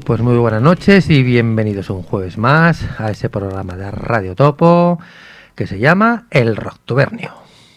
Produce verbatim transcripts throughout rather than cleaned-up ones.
Pues muy buenas noches y bienvenidos un jueves más a ese programa de Radio Topo que se llama El Rocktubernio.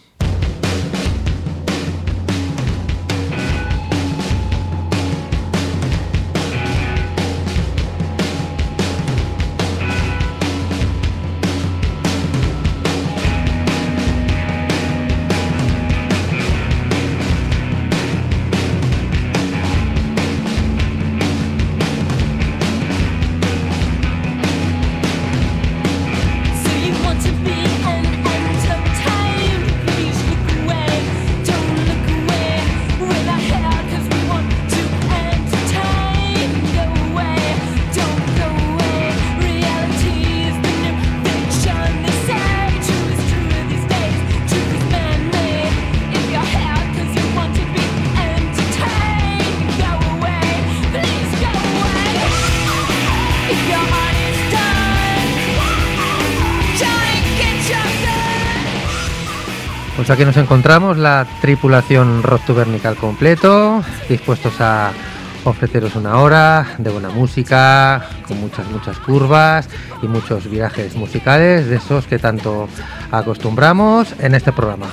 Pues aquí nos encontramos, la tripulación Rocktubernica al completo, dispuestos a ofreceros una hora de buena música, con muchas, muchas curvas y muchos virajes musicales, de esos que tanto acostumbramos en este programa.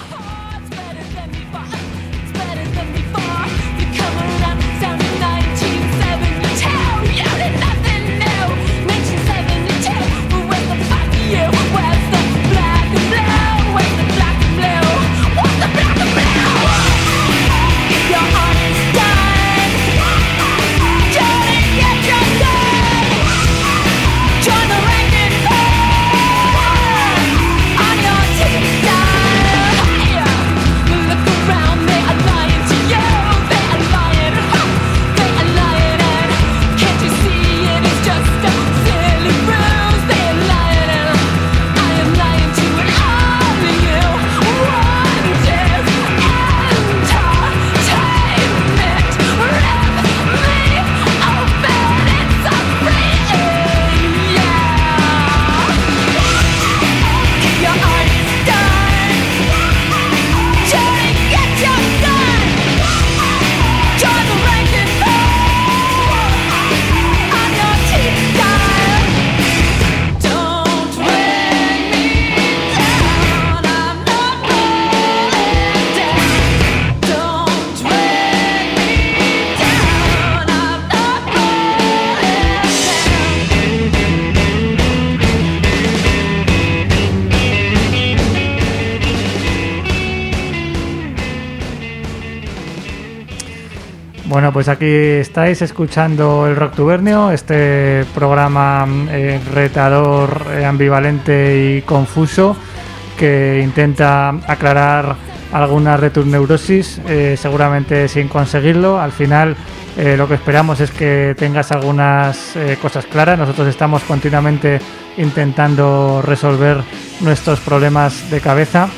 Bueno, pues aquí estáis escuchando el Rocktubernio, este programa eh, retador, eh, ambivalente y confuso que intenta aclarar algunas de tus neurosis, eh, seguramente sin conseguirlo. Al final eh, lo que esperamos es que tengas algunas eh, cosas claras. Nosotros estamos continuamente intentando resolver nuestros problemas de cabeza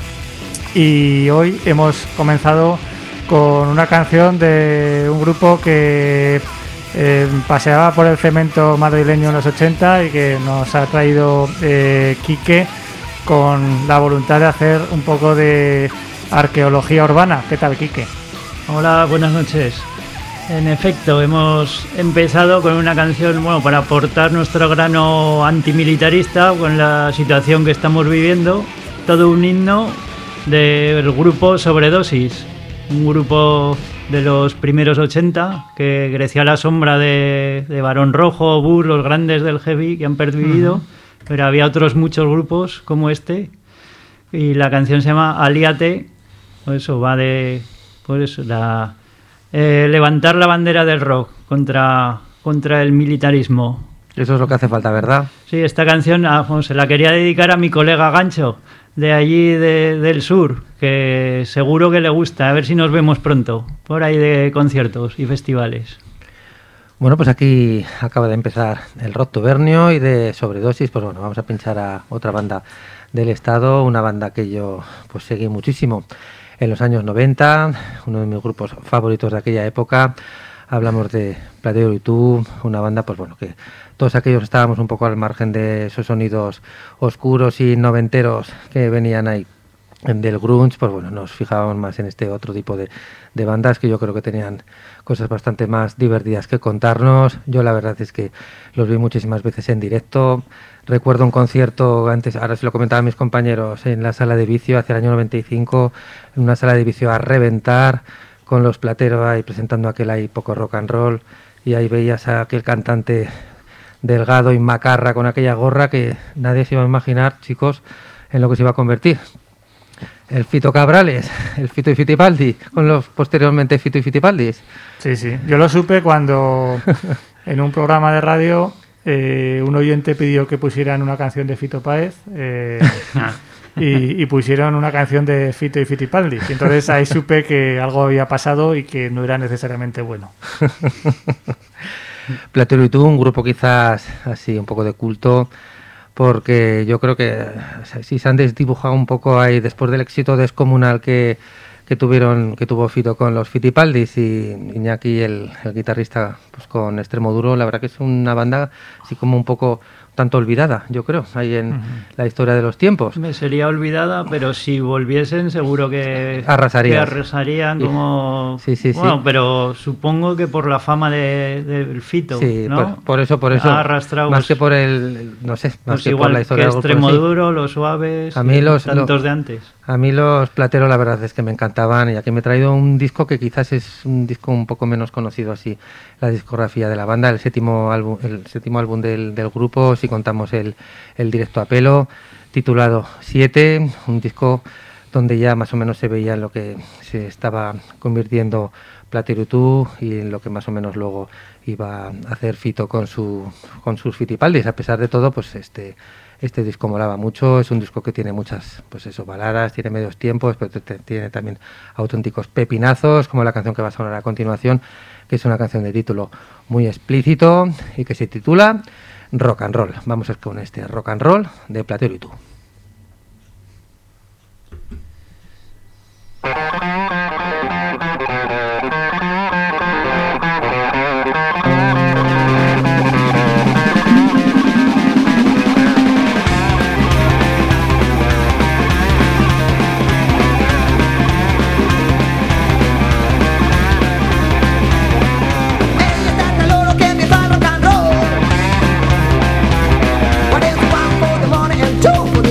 y hoy hemos comenzado con una canción de un grupo que eh, paseaba por el cemento madrileño en los ochenta y que nos ha traído eh, Quique con la voluntad de hacer un poco de arqueología urbana. ¿Qué tal, Quique? Hola, buenas noches. En efecto, hemos empezado con una canción, bueno, para aportar nuestro grano antimilitarista con la situación que estamos viviendo, todo un himno del grupo Sobredosis. Un grupo de los primeros ochenta que creció a la sombra de, de Barón Rojo, Bush, los grandes del heavy que han pervivido, uh-huh. Pero había otros muchos grupos como este y la canción se llama Alíate, pues eso va de pues eso, la, eh, levantar la bandera del rock contra, contra el militarismo. Eso es lo que hace falta, ¿verdad? Sí, esta canción ah, bueno, se la quería dedicar a mi colega Gancho, de allí de, del sur, que seguro que le gusta. A ver si nos vemos pronto, por ahí de conciertos y festivales. Bueno, pues aquí acaba de empezar el Rocktubernio y de Sobredosis, pues bueno, vamos a pinchar a otra banda del estado, una banda que yo pues seguí muchísimo en los años noventa, uno de mis grupos favoritos de aquella época. Hablamos de Platero y tú, una banda, pues bueno, que todos aquellos estábamos un poco al margen de esos sonidos oscuros y noventeros que venían ahí del grunge, pues bueno, nos fijábamos más en este otro tipo de, de bandas que yo creo que tenían cosas bastante más divertidas que contarnos. Yo la verdad es que los vi muchísimas veces en directo. Recuerdo un concierto, antes, ahora se lo comentaba a mis compañeros, en la Sala de Vicio, hacia el año noventa y cinco, en una Sala de Vicio a reventar, con los Plateros ahí presentando aquel ahí poco rock and roll, y ahí veías a aquel cantante delgado y macarra con aquella gorra que nadie se iba a imaginar, chicos, en lo que se iba a convertir. El Fito Cabrales, el Fito y Fitipaldi, con los posteriormente Fito y Fitipaldis. Sí, sí. Yo lo supe cuando en un programa de radio eh, un oyente pidió que pusieran una canción de Fito Páez eh, y, y pusieron una canción de Fito y Fitipaldi. Y entonces ahí supe que algo había pasado y que no era necesariamente bueno. Platero y tú, un grupo quizás así un poco de culto, porque yo creo que o sea, si se han desdibujado un poco ahí después del éxito descomunal que, que tuvieron que tuvo Fito con los Fitipaldis y Iñaki, el, el guitarrista, pues con Extremoduro, la verdad que es una banda así como un poco tanto olvidada, yo creo, ahí en uh-huh. la historia de los tiempos. Me sería olvidada, pero si volviesen seguro que arrasarían, que arrasarían como... Sí, sí, bueno, sí. Pero supongo que por la fama de, del Fito, sí, ¿no? por, por eso, por eso, ha arrastrado, más pues, que por el, no sé, más pues que igual por la historia que del grupo. Extremoduro, los Suaves, a mí los, tantos los, de antes. A mí los Plateros la verdad es que me encantaban, y aquí me he traído un disco que quizás es un disco un poco menos conocido así, la discografía de la banda, el séptimo álbum, el séptimo álbum del, del grupo, si contamos el, el directo a pelo, titulado siete, un disco donde ya más o menos se veía en lo que se estaba convirtiendo Platero y tú y en lo que más o menos luego iba a hacer Fito con su con sus Fitipaldis. A pesar de todo, pues este este disco molaba mucho, es un disco que tiene muchas, pues eso, baladas, tiene medios tiempos, pero tiene también auténticos pepinazos, como la canción que va a sonar a continuación, que es una canción de título muy explícito y que se titula Rock and Roll. Vamos a ver con este Rock and Roll de Platero y tú. Two for the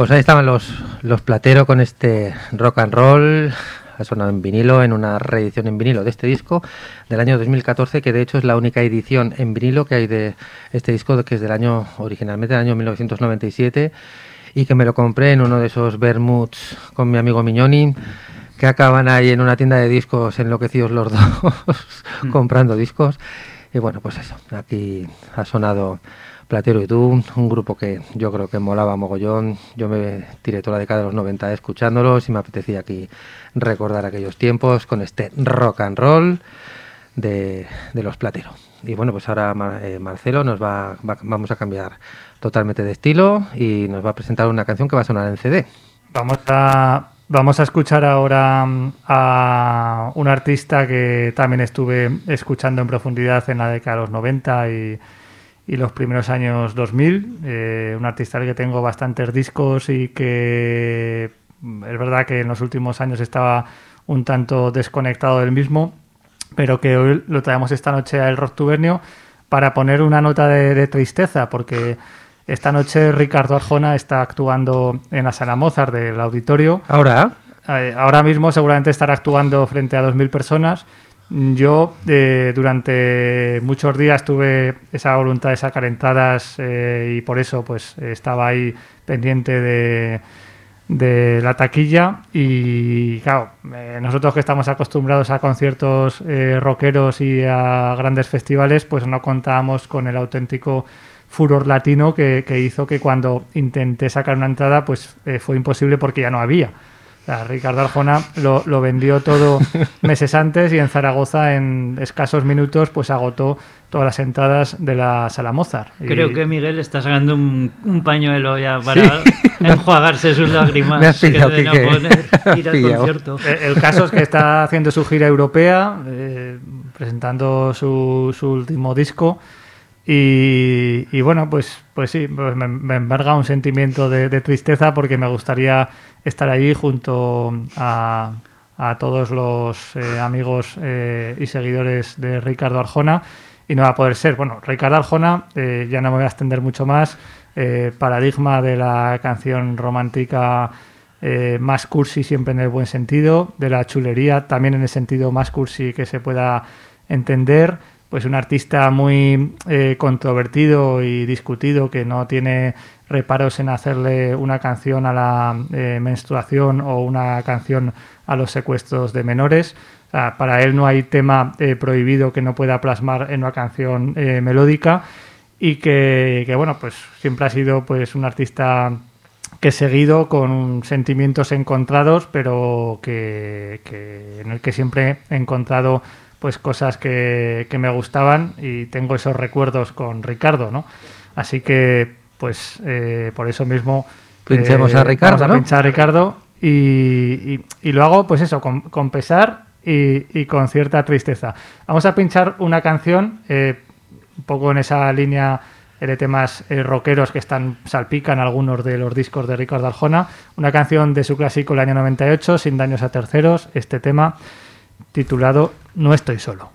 pues ahí estaban los, los Platero con este rock and roll. Ha sonado en vinilo, en una reedición en vinilo de este disco del año dos mil catorce, que de hecho es la única edición en vinilo que hay de este disco, que es del año, originalmente del año mil novecientos noventa y siete, y que me lo compré en uno de esos vermuts con mi amigo Miñoni, que acaban ahí en una tienda de discos enloquecidos los dos comprando discos. Y bueno, pues eso, aquí ha sonado Platero y tú, un grupo que yo creo que molaba mogollón. Yo me tiré toda la década de los noventa escuchándolos y me apetecía aquí recordar aquellos tiempos con este rock and roll de, de los Platero. Y bueno, pues ahora Mar, eh, Marcelo nos va, va, vamos a cambiar totalmente de estilo y nos va a presentar una canción que va a sonar en C D. Vamos a, vamos a escuchar ahora a un artista que también estuve escuchando en profundidad en la década de los noventa y y los primeros años dos mil, eh, un artista al que tengo bastantes discos y que es verdad que en los últimos años estaba un tanto desconectado del mismo, pero que hoy lo traemos esta noche a El Rocktubernio para poner una nota de, de tristeza, porque esta noche Ricardo Arjona está actuando en la Sala Mozart del Auditorio. ¿Ahora? Eh, ahora mismo seguramente estará actuando frente a dos mil personas. Yo eh, durante muchos días tuve esa voluntad de sacar entradas eh, y por eso pues estaba ahí pendiente de, de la taquilla y claro, eh, nosotros que estamos acostumbrados a conciertos eh, rockeros y a grandes festivales, pues no contábamos con el auténtico furor latino que, que hizo que cuando intenté sacar una entrada pues eh, fue imposible porque ya no había. O sea, Ricardo Arjona lo, lo vendió todo meses antes y en Zaragoza en escasos minutos pues agotó todas las entradas de la Sala Mozart. Creo y... que Miguel está sacando un, un pañuelo ya para ¿sí? enjuagarse sus lágrimas. Me has pillado, que de no poder ir al concierto. El, el caso es que está haciendo su gira europea, eh, presentando su, su último disco. Y, y bueno, pues, pues sí, pues me, me embarga un sentimiento de, de tristeza porque me gustaría estar allí junto a, a todos los eh, amigos eh, y seguidores de Ricardo Arjona y no va a poder ser. Bueno, Ricardo Arjona, eh, ya no me voy a extender mucho más, eh, paradigma de la canción romántica eh, más cursi siempre en el buen sentido, de la chulería también en el sentido más cursi que se pueda entender. Pues un artista muy eh, controvertido y discutido que no tiene reparos en hacerle una canción a la eh, menstruación o una canción a los secuestros de menores. O sea, para él no hay tema eh, prohibido que no pueda plasmar en una canción eh, melódica y que, que bueno, pues siempre ha sido pues un artista que he seguido con sentimientos encontrados, pero que, que en el que siempre he encontrado pues cosas que, que me gustaban y tengo esos recuerdos con Ricardo, ¿no? Así que, pues, eh, por eso mismo... Pinchemos eh, a Ricardo, vamos a ¿no? pinchar a Ricardo y, y, y lo hago, pues eso, con, con pesar y, y con cierta tristeza. Vamos a pinchar una canción, eh, un poco en esa línea de temas eh, rockeros que están salpican algunos de los discos de Ricardo Arjona, una canción de su clásico el año noventa y ocho, Sin daños a terceros, este tema titulado No estoy solo.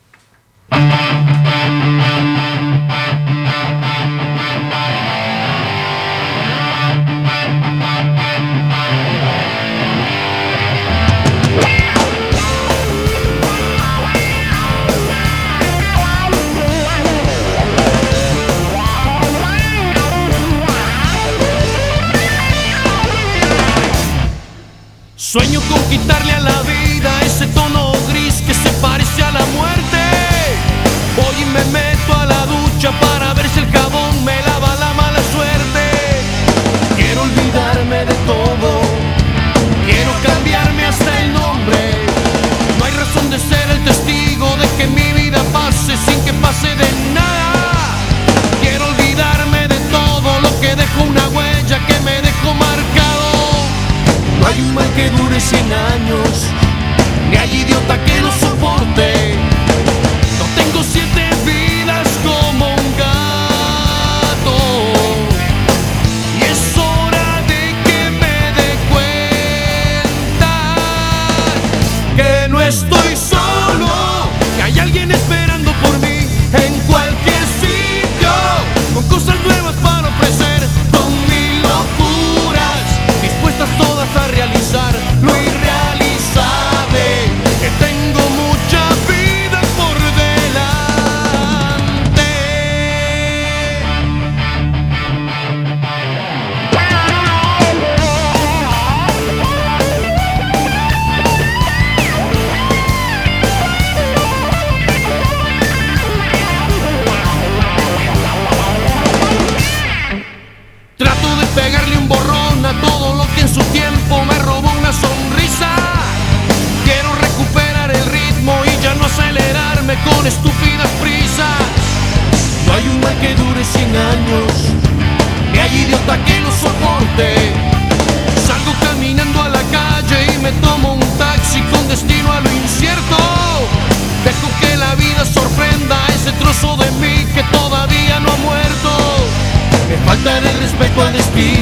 Sueño con quitarle a la vida ese tono gris que se parece a la muerte. Voy y me meto a la ducha para ver si el jabón me lava la mala suerte. Quiero olvidarme de todo, quiero cambiarme hasta el nombre. No hay razón de ser el testigo de que mi vida pase sin que pase de nada. Quiero olvidarme de todo lo que dejó una huella que me dejó marcado. No hay un mal que dure cien años, ni hay idiota que lo soporte. No tengo siete vidas como un gato, y es hora de que me dé cuenta que no estoy solo, que hay alguien esperando por mí en cualquier sitio, con cosas nuevas para ofrecer, con mil locuras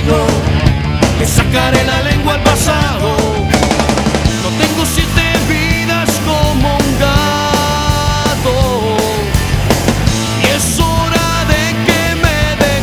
digo que sacaré la lengua al pasado. No tengo siete vidas como un gato, y es hora de que me dé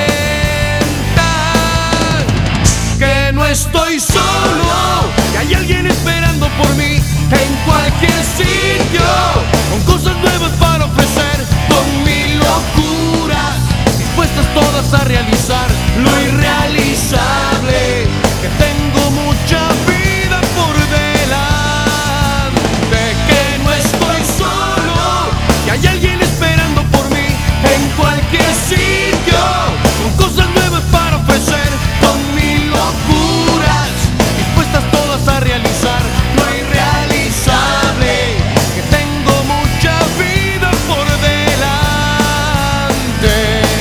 cuenta que no estoy solo, que hay alguien esperando por mí en cualquier sitio, con cosas nuevas para ofrecer, con mi locura, dispuestas todas a realizar lo irrealizable, que tengo mucha vida por delante, que no estoy solo, que hay alguien esperando por mí en cualquier sitio, con cosas nuevas para ofrecer, con mil locuras, dispuestas todas a realizar lo irrealizable, que tengo mucha vida por delante.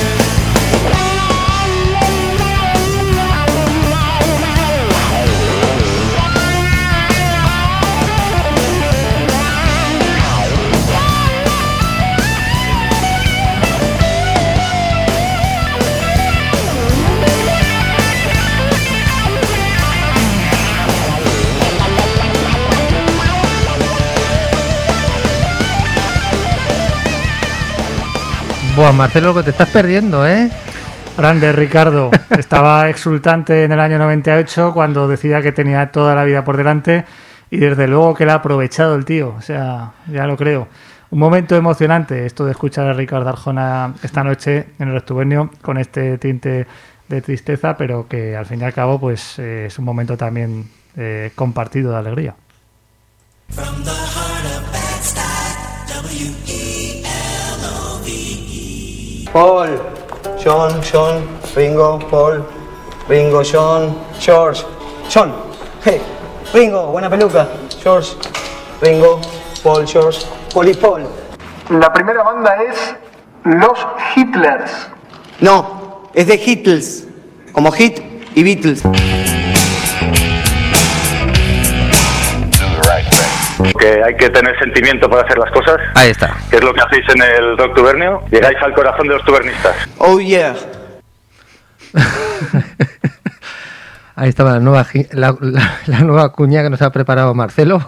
Buah, Marcelo, lo que te estás perdiendo, ¿eh? Grande Ricardo, estaba exultante en el año noventa y ocho cuando decía que tenía toda la vida por delante y desde luego que la ha aprovechado el tío, o sea, ya lo creo. Un momento emocionante esto de escuchar a Ricardo Arjona esta noche en el Rocktubernio con este tinte de tristeza, pero que al fin y al cabo pues eh, es un momento también eh, compartido de alegría. From the heart of Bed-Stuy, W E L O V E. Paul, John, John, Ringo, Paul, Ringo, John, George, John, hey, Ringo, buena peluca, George, Ringo, Paul, George, Paul y Paul. La primera banda es Los Hitlers. No, es de Beatles, como Hit y Beatles. Que hay que tener sentimiento para hacer las cosas. Ahí está. Que es lo que hacéis en el Rocktubernio. Llegáis al corazón de los tubernistas. Oh yeah. Ahí estaba la nueva, la, la, la nueva cuña que nos ha preparado Marcelo.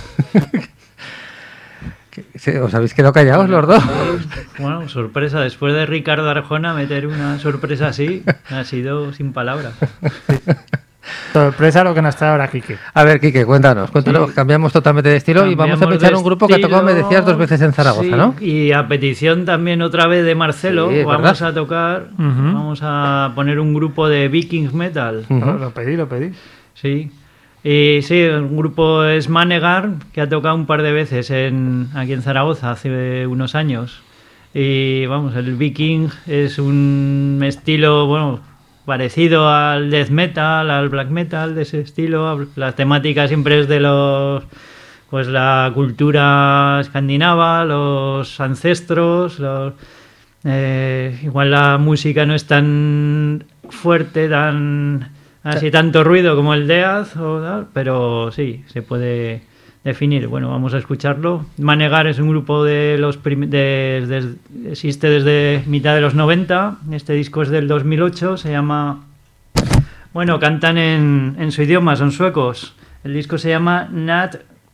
¿Os habéis quedado callados los dos? Bueno, sorpresa. Después de Ricardo Arjona, meter una sorpresa así ha sido sin palabras. Sorpresa lo que nos trae ahora Quique. A ver, Quique, cuéntanos. cuéntanos. Sí. Cambiamos totalmente de estilo Cambiamos y vamos a pinchar un grupo estilo, que tocó, me decías, dos veces en Zaragoza, sí, ¿no? Y a petición también otra vez de Marcelo, sí, vamos a tocar, uh-huh. vamos a poner un grupo de Viking Metal. Uh-huh. Lo, lo pedí, lo pedí. Sí. Y sí, el grupo es Manegar, que ha tocado un par de veces en, aquí en Zaragoza hace unos años. Y vamos, el Viking es un estilo, bueno, parecido al death metal, al black metal, de ese estilo. La temática siempre es de los, pues la cultura escandinava, los ancestros. Los, eh, igual la música no es tan fuerte, tan así tanto ruido como el death, o tal, pero sí, se puede definir. Bueno, vamos a escucharlo. Manegar es un grupo de los prim- de, de, existe desde mitad de los noventa. Este disco es del dos mil ocho, se llama, bueno, cantan en, en su idioma, son suecos. El disco se llama Nat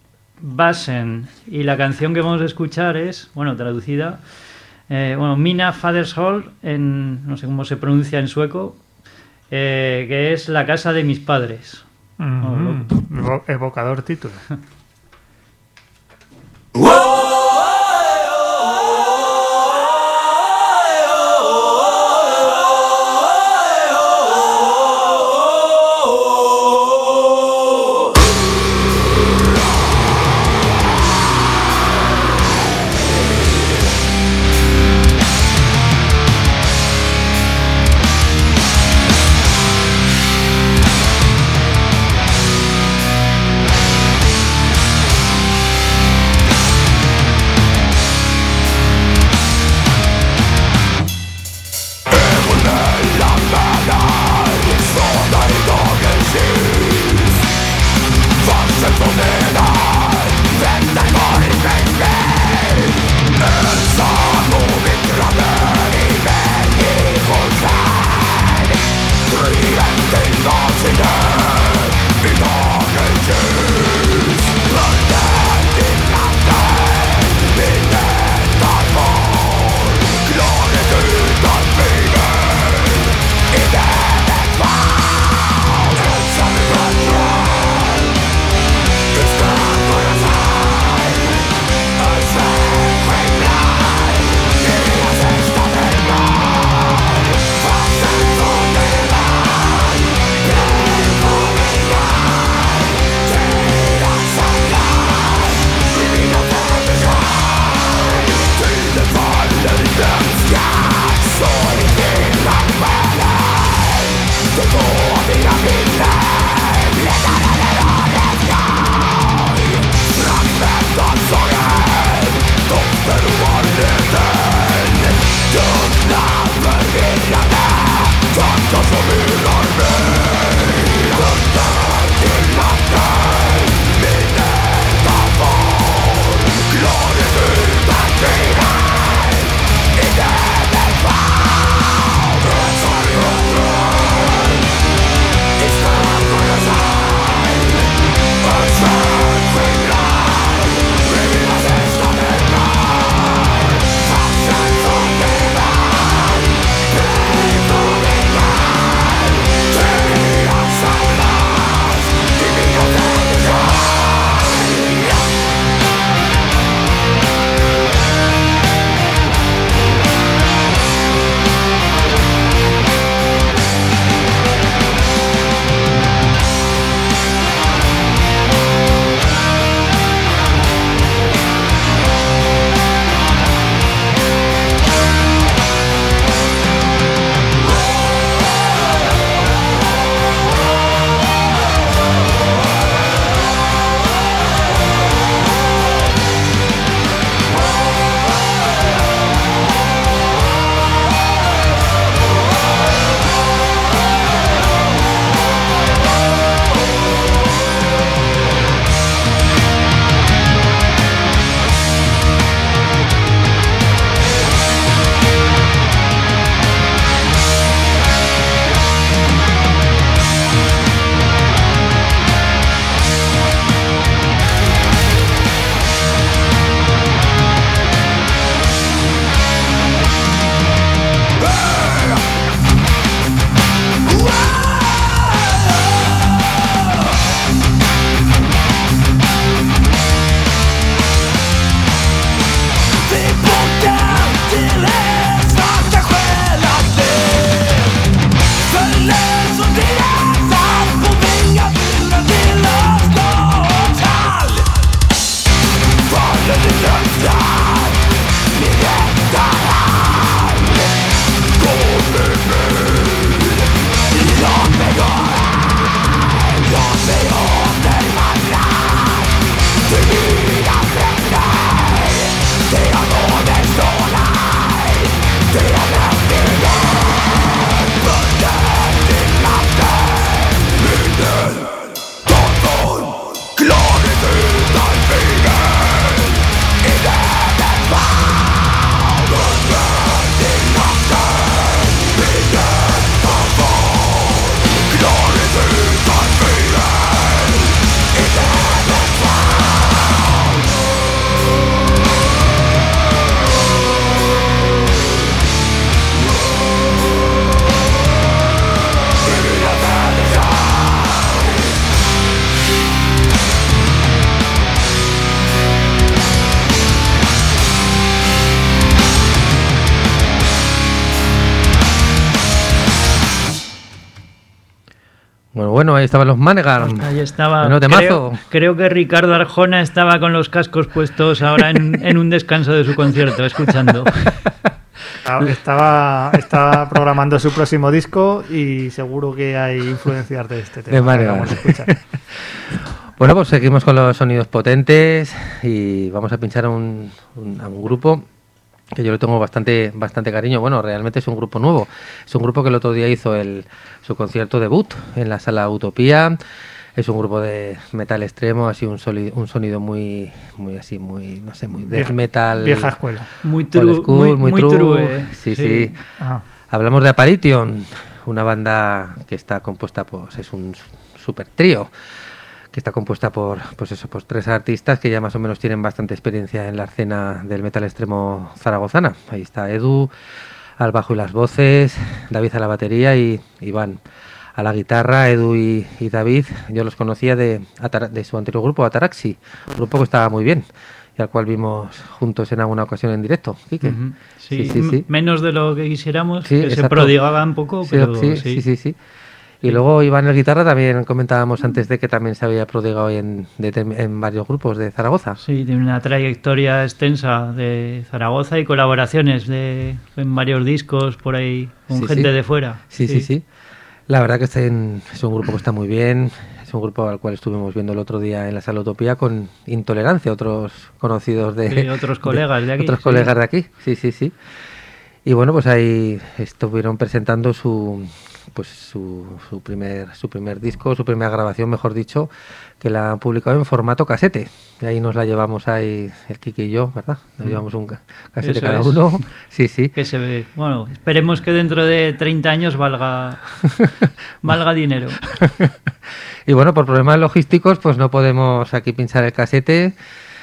Basen y la canción que vamos a escuchar es, bueno, traducida, eh, bueno, Mina Fadershol, en no sé cómo se pronuncia en sueco, eh, que es la casa de mis padres. Mm-hmm. Oh, evocador título. Oh, Bueno, ahí estaban los Manegarm. Ahí estaba. Menudo temazo. Creo, creo que Ricardo Arjona estaba con los cascos puestos ahora en, en un descanso de su concierto, escuchando. Estaba, estaba programando su próximo disco y seguro que hay influencias de este tema. De Manegarm. Que vamos a escuchar. Bueno, pues seguimos con los sonidos potentes y vamos a pinchar a un, un, a un grupo que yo le tengo bastante bastante cariño. Bueno, realmente es un grupo nuevo. Es un grupo que el otro día hizo el, su concierto debut en la sala Utopía. Es un grupo de metal extremo, así un, soli, un sonido muy muy así, muy, no sé, muy death metal. Vieja escuela. Muy true. School, muy, muy, muy true. true. Sí, sí. sí. Ajá. Hablamos de Apparition, una banda que está compuesta, pues es un super trío, que está compuesta por, pues eso, pues tres artistas que ya más o menos tienen bastante experiencia en la escena del metal extremo zaragozana. Ahí está Edu al bajo y las voces, David a la batería y Iván a la guitarra. Edu y, y David, yo los conocía de, de su anterior grupo, Ataraxi, un grupo que estaba muy bien y al cual vimos juntos en alguna ocasión en directo. ¿Quique? Uh-huh. Sí, sí, sí, sí. Menos de lo que quisiéramos, sí, que exacto. se prodigaba un poco, sí, pero sí, sí. sí, sí, sí. Y luego Iván en guitarra también comentábamos antes de que también se había prodigado en, de, en varios grupos de Zaragoza. Sí, tiene una trayectoria extensa de Zaragoza y colaboraciones de, en varios discos por ahí con Sí, gente sí. de fuera. Sí, sí, sí. La verdad que está en, es un grupo que está muy bien. Es un grupo al cual estuvimos viendo el otro día en la sala Utopía con Intolerancia, otros conocidos de... Sí, otros colegas de, de aquí. Otros sí. colegas de aquí, sí, sí, sí. Y bueno, pues ahí estuvieron presentando su... pues su, su primer su primer disco, su primera grabación, mejor dicho, que la han publicado en formato casete. Y ahí nos la llevamos ahí el Kiki y yo, ¿verdad? Nos llevamos un casete Eso cada es. uno. Sí, sí. Que se ve. Bueno, esperemos que dentro de treinta años valga valga dinero. Y bueno, por problemas logísticos, pues no podemos aquí pinchar el casete.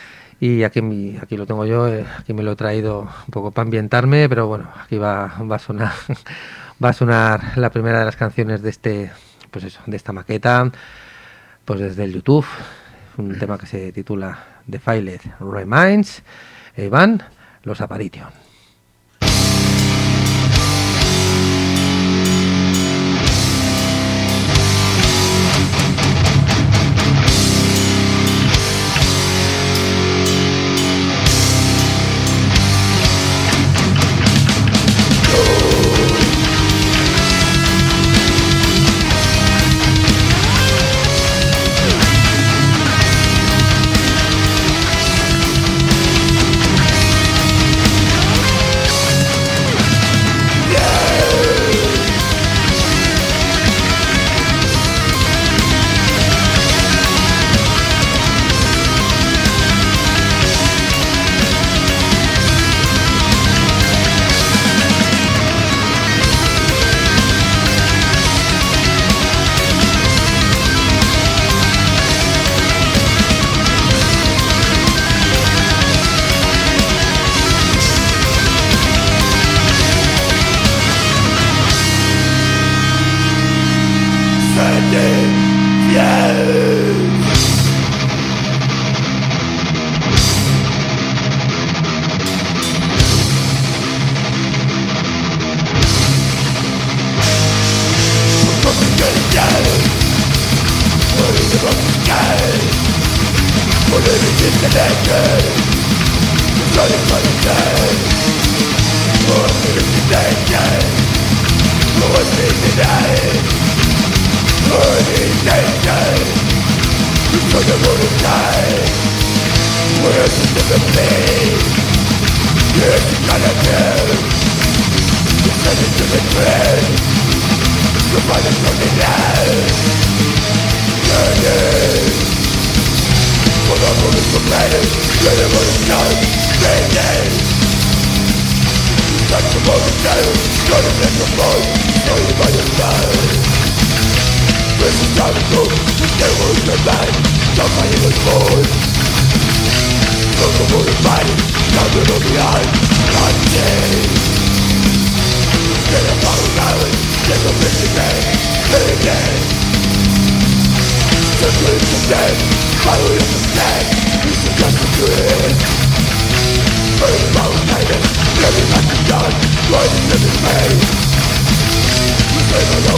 Y aquí, mi, aquí lo tengo yo, eh, aquí me lo he traído un poco para ambientarme, pero bueno, aquí va, va a sonar va a sonar la primera de las canciones de este, pues eso, de esta maqueta, pues desde el YouTube, un tema que se titula Defiled Reminds, e Iván, Los Apparition. Living like a gun, running in the pain. We live alone,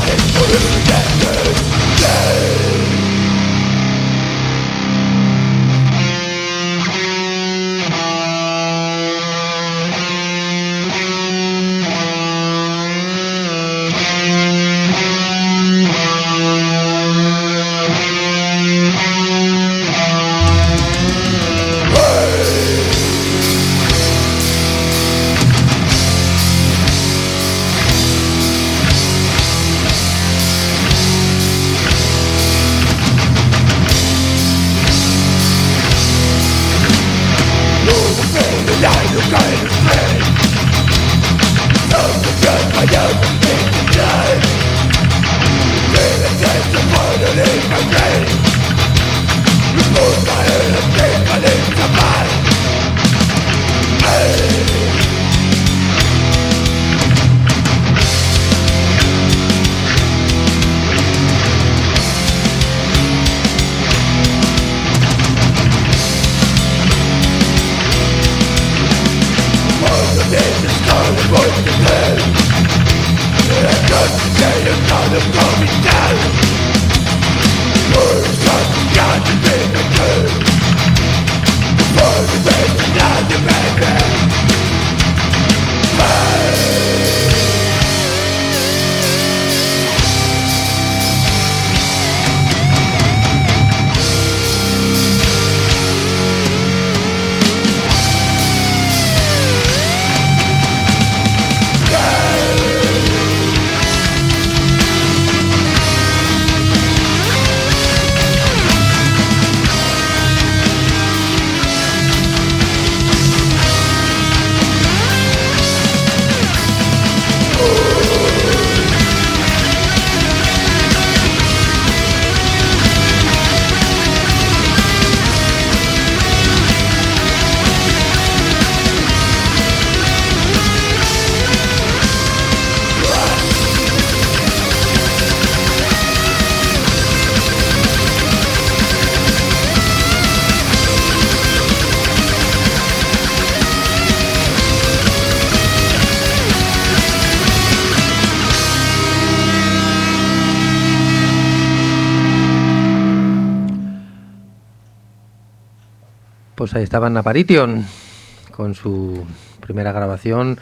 Pues ahí estaban Apparition con su primera grabación,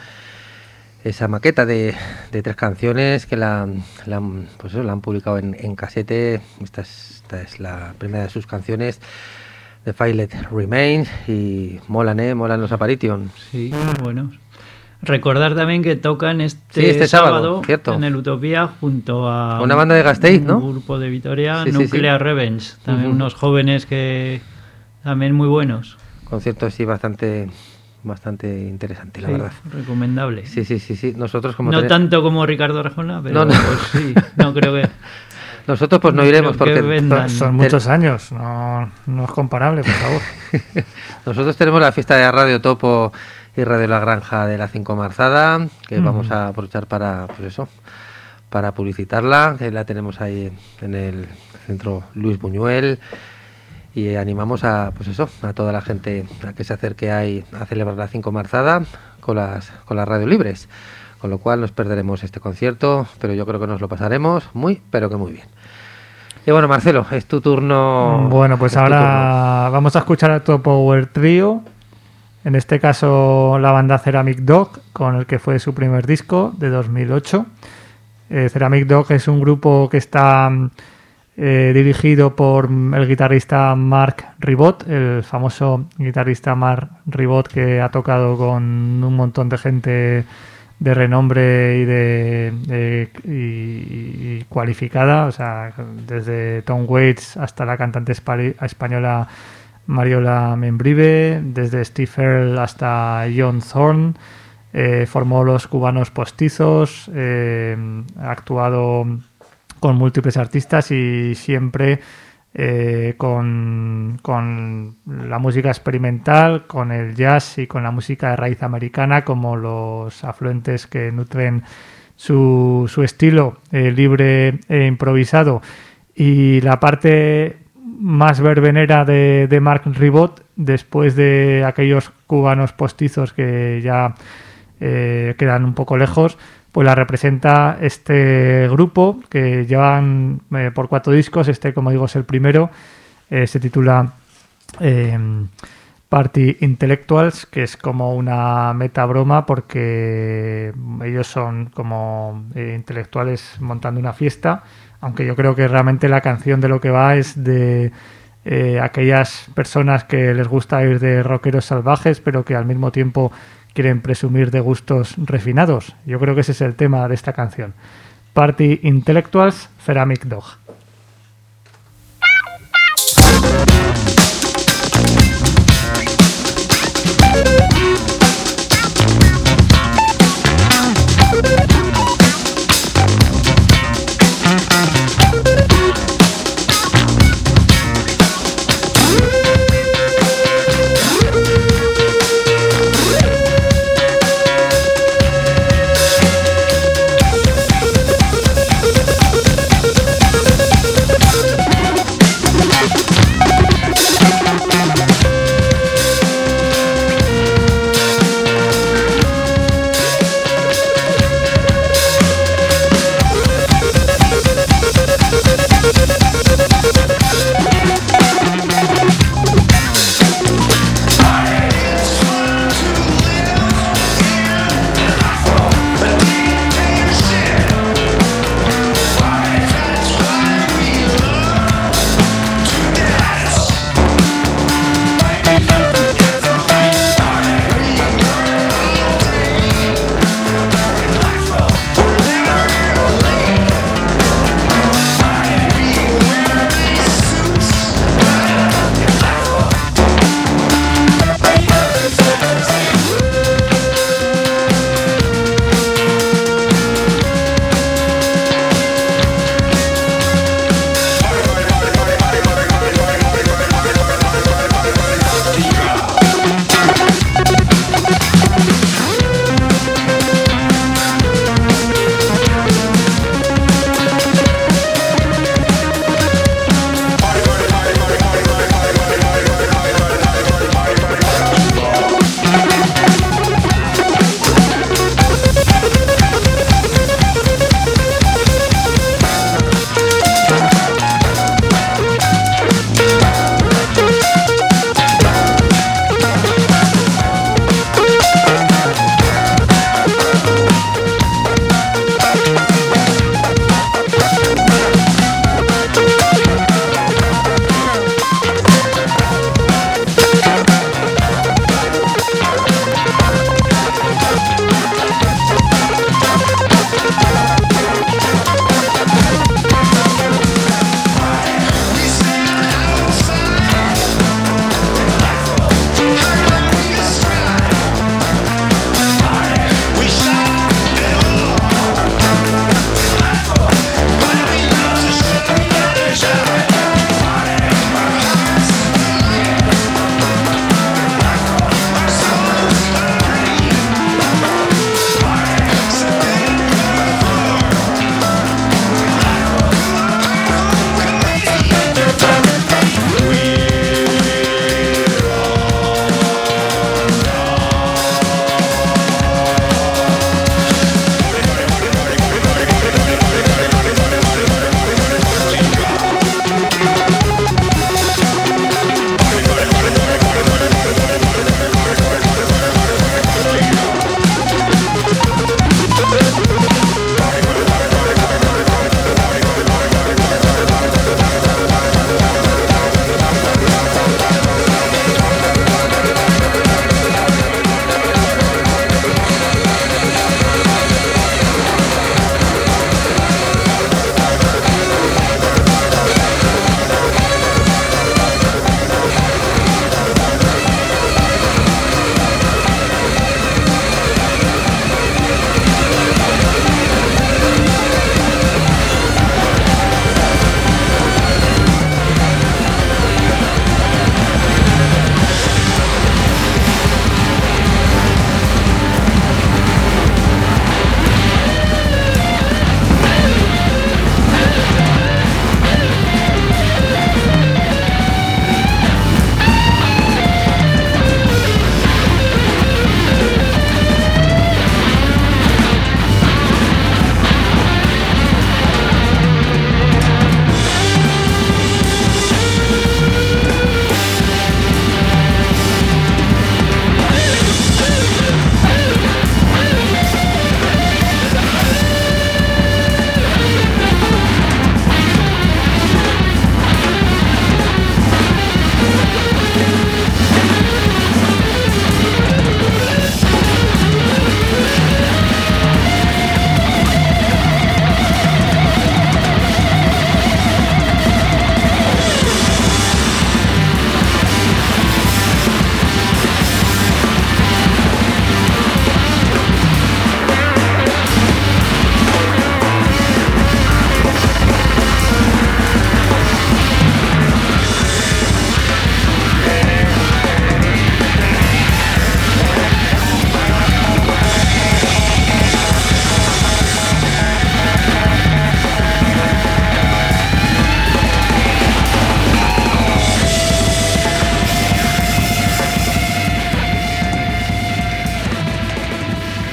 esa maqueta de, de tres canciones que la, la, pues eso, la han publicado en, en casete. Esta es, esta es la primera de sus canciones, The Violet Remains, y molan, ¿eh? Molan los Apparition. Sí, bueno. Recordar también que tocan este, sí, este sábado, sábado cierto, en el Utopía junto a una banda de Gasteiz, ¿no? Un grupo de Vitoria, sí, Nuclear sí, sí. Revenge, también uh-huh. unos jóvenes que también muy buenos. Concierto sí bastante bastante interesante, la sí, verdad. Recomendable. Sí, sí, sí, sí. Nosotros como no ten... tanto como Ricardo Arjona, pero no, no. Pues sí, no creo que nosotros pues no, no iremos porque son, son muchos años, no, no es comparable, por favor. Nosotros tenemos la fiesta de Radio Topo y Radio La Granja de la Cinco Marzada, que mm. vamos a aprovechar para, pues eso, para publicitarla, que la tenemos ahí en el centro Luis Buñuel, y animamos a, pues eso, a toda la gente a que se acerque ahí a celebrar la Cinco Marzada con las con las radio libres, con lo cual nos perderemos este concierto, pero yo creo que nos lo pasaremos muy, pero que muy bien. Y bueno, Marcelo, es tu turno. Bueno, pues ahora vamos a escuchar a Top Power Trio, en este caso la banda Ceramic Dog, con el que fue su primer disco de dos mil ocho. Eh, Ceramic Dog es un grupo que está eh, dirigido por el guitarrista Mark Ribot, el famoso guitarrista Mark Ribot, que ha tocado con un montón de gente de renombre y de, de y, y cualificada, o sea, desde Tom Waits hasta la cantante española Mariola Membrive, desde Steve Earle hasta John Thorne. Eh, formó los Cubanos Postizos, eh, ha actuado con múltiples artistas y siempre eh, con, con la música experimental, con el jazz y con la música de raíz americana como los afluentes que nutren su, su estilo eh, libre e improvisado. Y la parte más verbenera de, de Mark Ribot, después de aquellos Cubanos Postizos que ya eh, quedan un poco lejos, pues la representa este grupo que llevan eh, por cuatro discos. Este, como digo, es el primero. Eh, se titula eh, Party Intellectuals, que es como una metabroma porque ellos son como eh, intelectuales montando una fiesta, aunque yo creo que realmente la canción de lo que va es de eh, aquellas personas que les gusta ir de rockeros salvajes, pero que al mismo tiempo quieren presumir de gustos refinados. Yo creo que ese es el tema de esta canción. Party Intellectuals, Ceramic Dog. Thank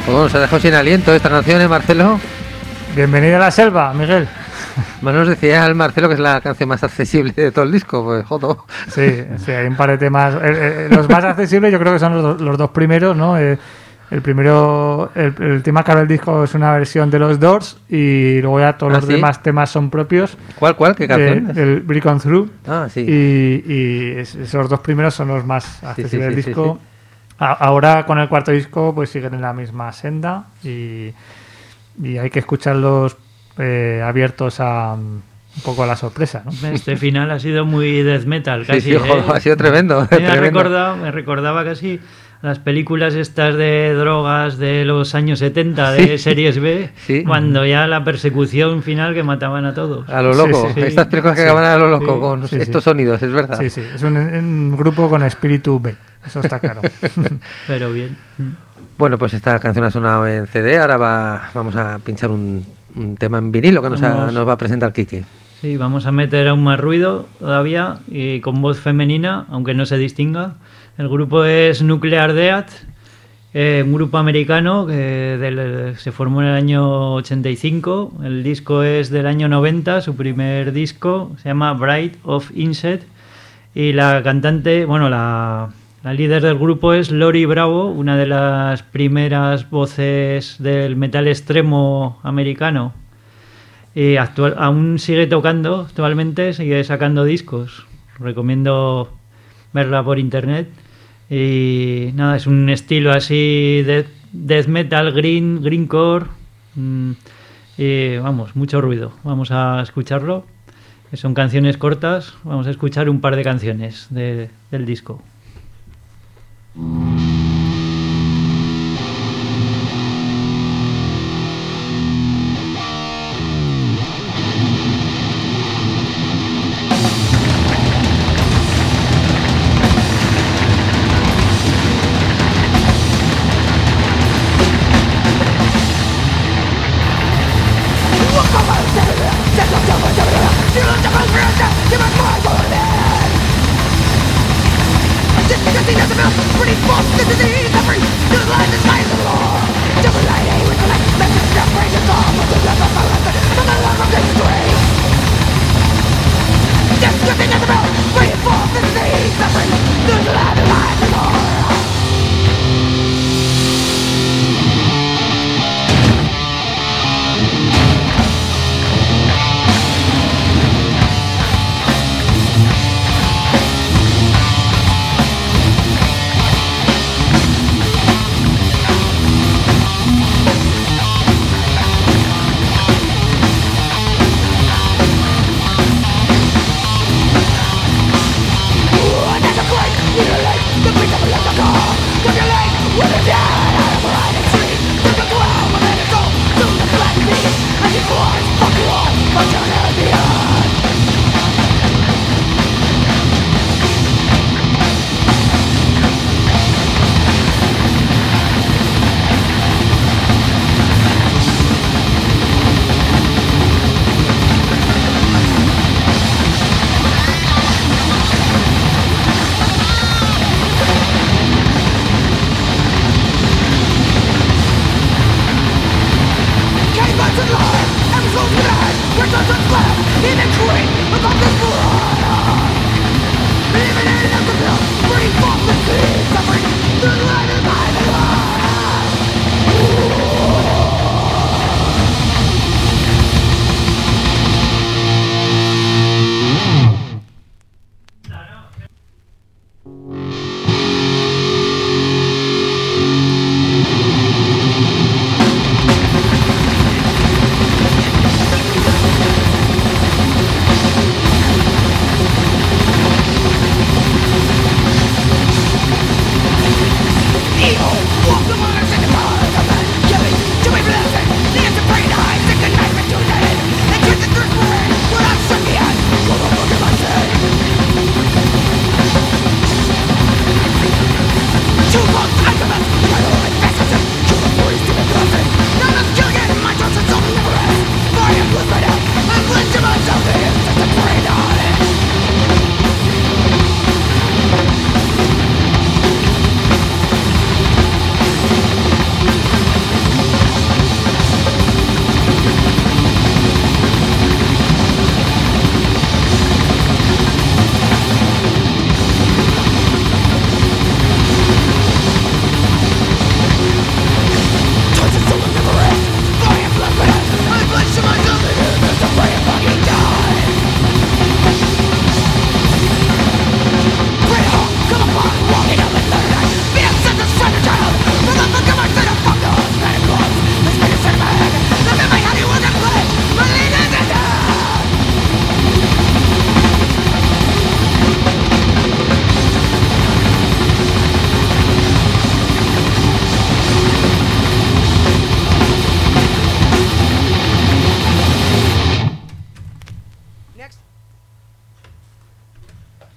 Bueno, se ha dejado sin aliento esta canción, ¿eh, Marcelo? Bienvenido a la selva, Miguel. Bueno, nos decía el Marcelo que es la canción más accesible de todo el disco, pues jodo. Sí, sí, hay un par de temas. Eh, eh, los más accesibles yo creo que son los, do- los dos primeros, ¿no? Eh, el primero, el, el tema que abre el disco es una versión de los Doors y luego ya todos ¿Ah, los sí? demás temas son propios. ¿Cuál, cuál? ¿Qué canción? Eh, el Break On Through. Ah, sí. Y, y es- esos dos primeros son los más accesibles sí, del sí, sí, disco. sí. A- ahora con el cuarto disco pues siguen en la misma senda y, y hay que escucharlos eh, abiertos a um, un poco a la sorpresa, ¿no? Este final ha sido muy death metal, Sí, casi. sí, ojo, ¿eh? ha sido tremendo. Me, ha tremendo. recordado, me recordaba casi las películas estas de drogas de los años setenta de Sí. series B, Sí. cuando ya la persecución final que mataban a todos. A lo Sí, loco. sí, Estas películas que sí. acaban a lo loco Sí, con sí, sí. estos sonidos, es verdad. Sí, sí, es un, un grupo con espíritu B, eso está claro. Pero bien. Bueno, pues esta canción ha sonado en C D, ahora va, vamos a pinchar un, un tema en vinilo que nos, ha- Vamos. nos va a presentar Quique. Sí, vamos a meter aún más ruido todavía y con voz femenina, aunque no se distinga. El grupo es Nuclear Death, eh, un grupo americano que del- se formó en el año ochenta y cinco. El disco es del año noventa, su primer disco, se llama Bride of Inset. Y la cantante, bueno, la, la líder del grupo es Lori Bravo, una de las primeras voces del metal extremo americano. Y actual, aún sigue tocando actualmente, sigue sacando discos. Recomiendo verla por internet. Y nada, es un estilo así de death metal, green, greencore. mm, Y vamos, mucho ruido. Vamos a escucharlo. Son canciones cortas. Vamos a escuchar un par de canciones de- del disco.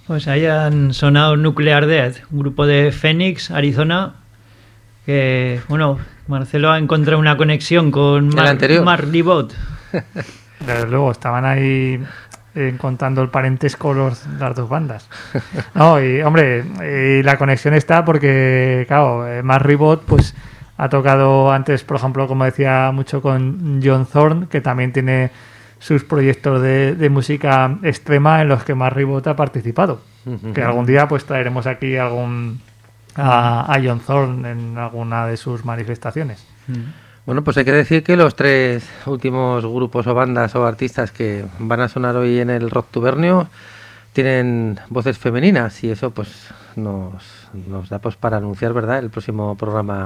Pues hayan sonado Nuclear Death, un grupo de Phoenix, Arizona, que, bueno, Marcelo ha encontrado una conexión con Mar- Mark Ribot. Desde luego, estaban ahí eh, contando el parentesco los, las dos bandas. No, y hombre, y la conexión está porque, claro, eh, Mark Ribot, pues ha tocado antes, por ejemplo, como decía, mucho con John Thorne, que también tiene sus proyectos de, de música extrema en los que Mark Ribot ha participado. Uh-huh. Que algún día pues traeremos aquí algún a, a John Thorne en alguna de sus manifestaciones. Uh-huh. Bueno, pues hay que decir que los tres últimos grupos o bandas o artistas que van a sonar hoy en el Rock Tubernio tienen voces femeninas y eso pues nos, nos da pues para anunciar, ¿verdad?, el próximo programa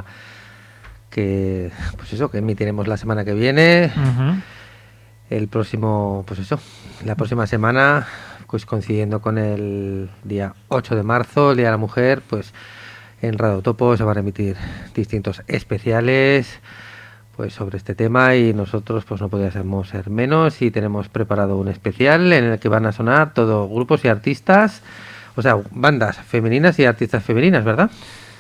que pues eso que emitiremos la semana que viene. Uh-huh. El próximo, pues eso, la próxima semana, pues coincidiendo con el día ocho de marzo, el Día de la Mujer, pues en Radio Topo se van a emitir distintos especiales pues sobre este tema y nosotros pues no podíamos ser menos y tenemos preparado un especial en el que van a sonar todos grupos y artistas, o sea, bandas femeninas y artistas femeninas, ¿verdad?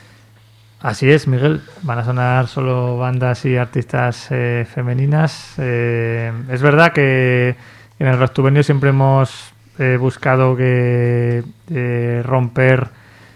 Así es, Miguel. Van a sonar solo bandas y artistas eh, femeninas. Eh, es verdad que en el Rock Tubernio siempre hemos eh, buscado que eh, romper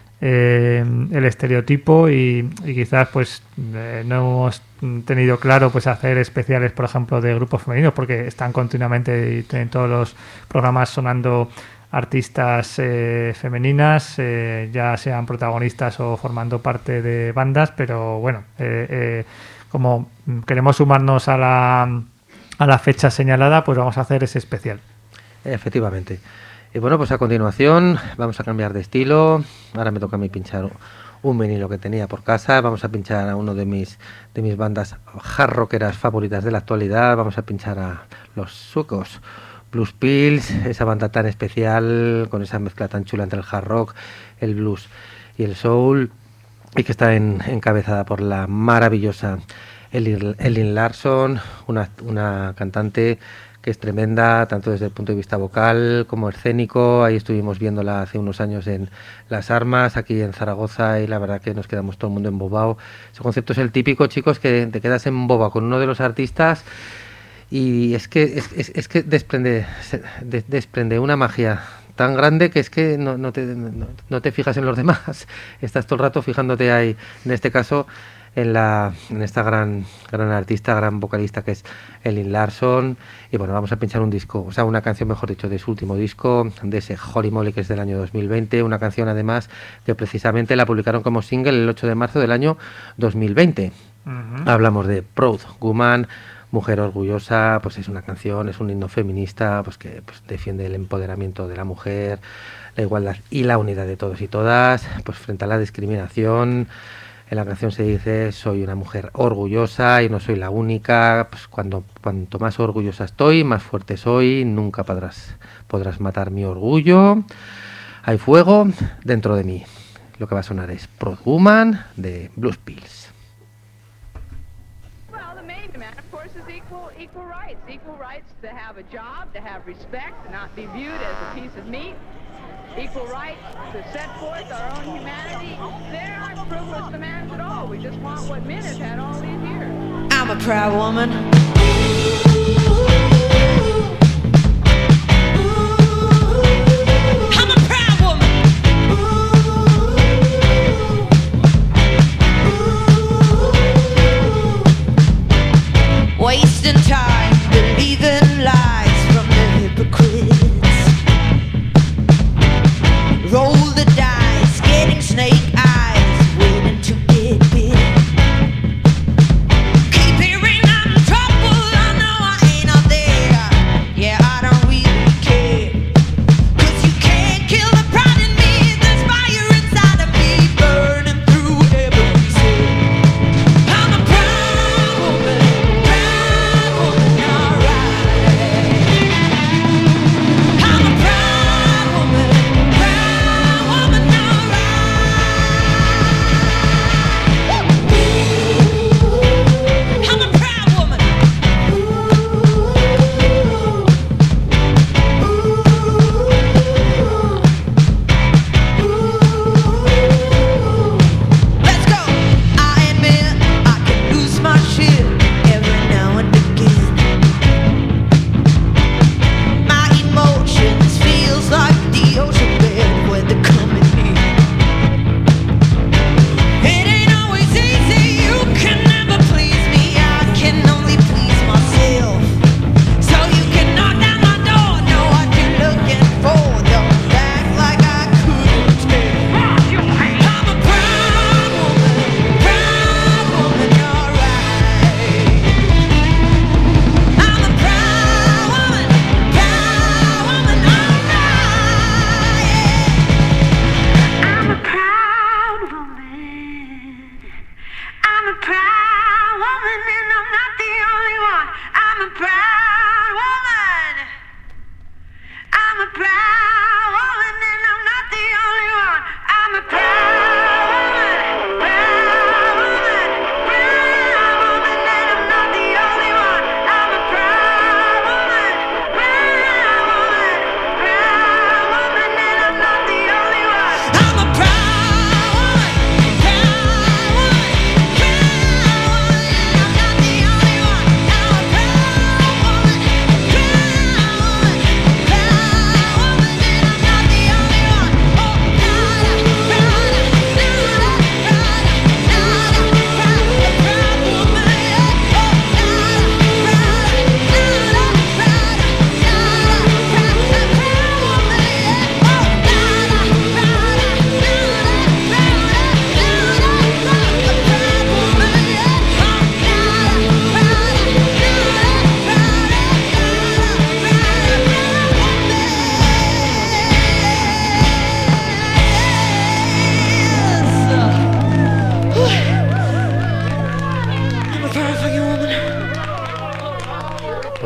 eh, el estereotipo y, y quizás pues eh, no hemos tenido claro pues hacer especiales, por ejemplo, de grupos femeninos porque están continuamente en todos los programas sonando artistas eh, femeninas, eh, ya sean protagonistas o formando parte de bandas, pero bueno, eh, eh, como queremos sumarnos a la, a la fecha señalada, pues vamos a hacer ese especial. Efectivamente. Y bueno, pues a continuación vamos a cambiar de estilo. Ahora me toca a mí pinchar un vinilo que tenía por casa. Vamos a pinchar a uno de mis de mis bandas hard rockeras favoritas de la actualidad. Vamos a pinchar a los suecos Blues Pills, esa banda tan especial, con esa mezcla tan chula entre el hard rock, el blues y el soul, y que está en, encabezada por la maravillosa Elin, Elin Larson, una, una cantante que es tremenda, tanto desde el punto de vista vocal como escénico. Ahí estuvimos viéndola hace unos años en Las Armas, aquí en Zaragoza, y la verdad que nos quedamos todo el mundo embobado. Ese concepto es el típico, chicos, que te quedas embobado con uno de los artistas y es que es, es, es que desprende de, desprende una magia tan grande que es que no, no, te, no, no te fijas en los demás, estás todo el rato fijándote ahí, en este caso en la en esta gran gran artista, gran vocalista que es Elin Larson. Y bueno, vamos a pinchar un disco, o sea, una canción, mejor dicho, de su último disco, de ese Holy Moly, que es del año dos mil veinte, una canción además que precisamente la publicaron como single el ocho de marzo del año dos mil veinte. Uh-huh. Hablamos de Proud Woman, Mujer Orgullosa. Pues es una canción, es un himno feminista pues que pues, defiende el empoderamiento de la mujer, la igualdad y la unidad de todos y todas, pues frente a la discriminación. En la canción se dice: soy una mujer orgullosa y no soy la única, pues cuando cuanto más orgullosa estoy, más fuerte soy, nunca podrás, podrás matar mi orgullo, hay fuego dentro de mí. Lo que va a sonar es Proud Woman de Blues Pills. Equal rights, equal rights to have a job, to have respect, to not be viewed as a piece of meat. Equal rights to set forth our own humanity. They're not privileged demands at all. We just want what men have had all these years. I'm a proud woman. I'm a proud woman. Wasting time, believing lies from the hypocrites. Roll the dice, getting snake eyes, waiting to get bit. Keep hearing I'm in trouble, I know.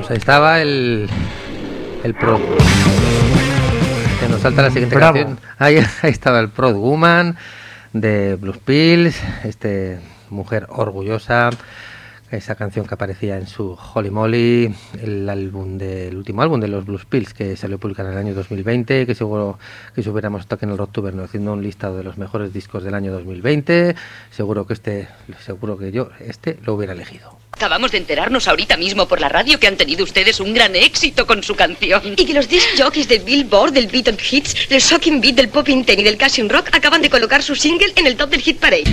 Pues ahí estaba el el Pro, que nos salta la siguiente Bravo. canción. Ahí, ahí estaba el Proud Woman de Blues Pills, este mujer orgullosa, esa canción que aparecía en su Holy Moly, el álbum del último álbum de los Blues Pills, que salió publicado en el año dos mil veinte, que seguro que si hubiéramos estado aquí en el Rocktober haciendo un listado de los mejores discos del año dos mil veinte, seguro que este, seguro que yo este lo hubiera elegido. Acabamos de enterarnos ahorita mismo por la radio que han tenido ustedes un gran éxito con su canción. Y que los disc jockeys del Billboard, del Beat on Hits, del Shocking Beat, del Popping Ten y del Cashin' Rock acaban de colocar su single en el top del Hit Parade.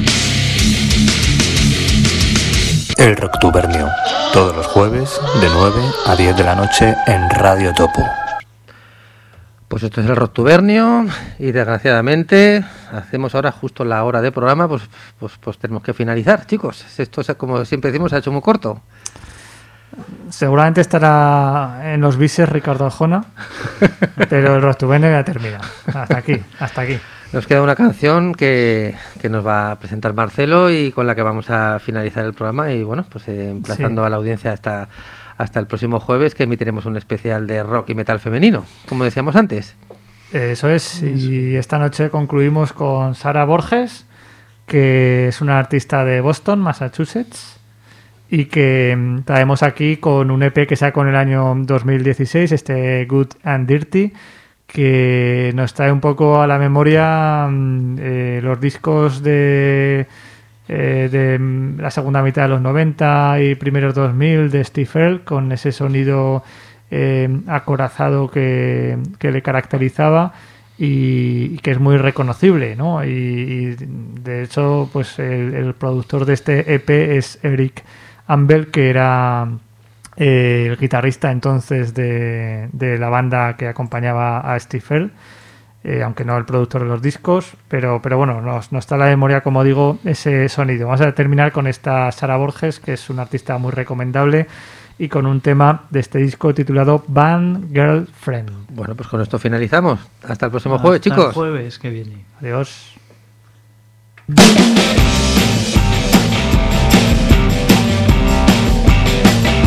El Rocktubernio, todos los jueves de nueve a diez de la noche en Radio Topo. Pues esto es el Rocktubernio y desgraciadamente hacemos ahora justo la hora de programa, pues pues pues tenemos que finalizar, chicos. Esto es, como siempre decimos, se ha hecho muy corto. Seguramente estará en los bises Ricardo Arjona, pero el Rocktubernio ya termina. Hasta aquí, hasta aquí. Nos queda una canción que, que nos va a presentar Marcelo y con la que vamos a finalizar el programa y bueno, pues eh, emplazando sí. a la audiencia hasta, hasta el próximo jueves, que emitiremos un especial de rock y metal femenino, como decíamos antes. Eso es, y esta noche concluimos con Sara Borges, que es una artista de Boston, Massachusetts, y que traemos aquí con un E P que sacó en el año dos mil dieciséis, este Good and Dirty, que nos trae un poco a la memoria eh, los discos de, eh, de la segunda mitad de los noventa y primeros dos mil de Steve Earle, con ese sonido eh, acorazado que, que le caracterizaba y, y que es muy reconocible, ¿no? Y, y de hecho, pues el, el productor de este E P es Eric Ambel, que era Eh, el guitarrista entonces de, de la banda que acompañaba a Steve Earle, eh, aunque no el productor de los discos, pero, pero bueno, nos, nos trae a la memoria, como digo, ese sonido. Vamos a terminar con esta Sara Borges, que es una artista muy recomendable, y con un tema de este disco titulado Band Girlfriend. Bueno, pues con esto finalizamos. Hasta el próximo jueves, Hasta chicos. El jueves que viene. Adiós.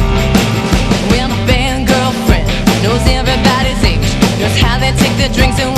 Knows everybody's age, knows how they take their drinks and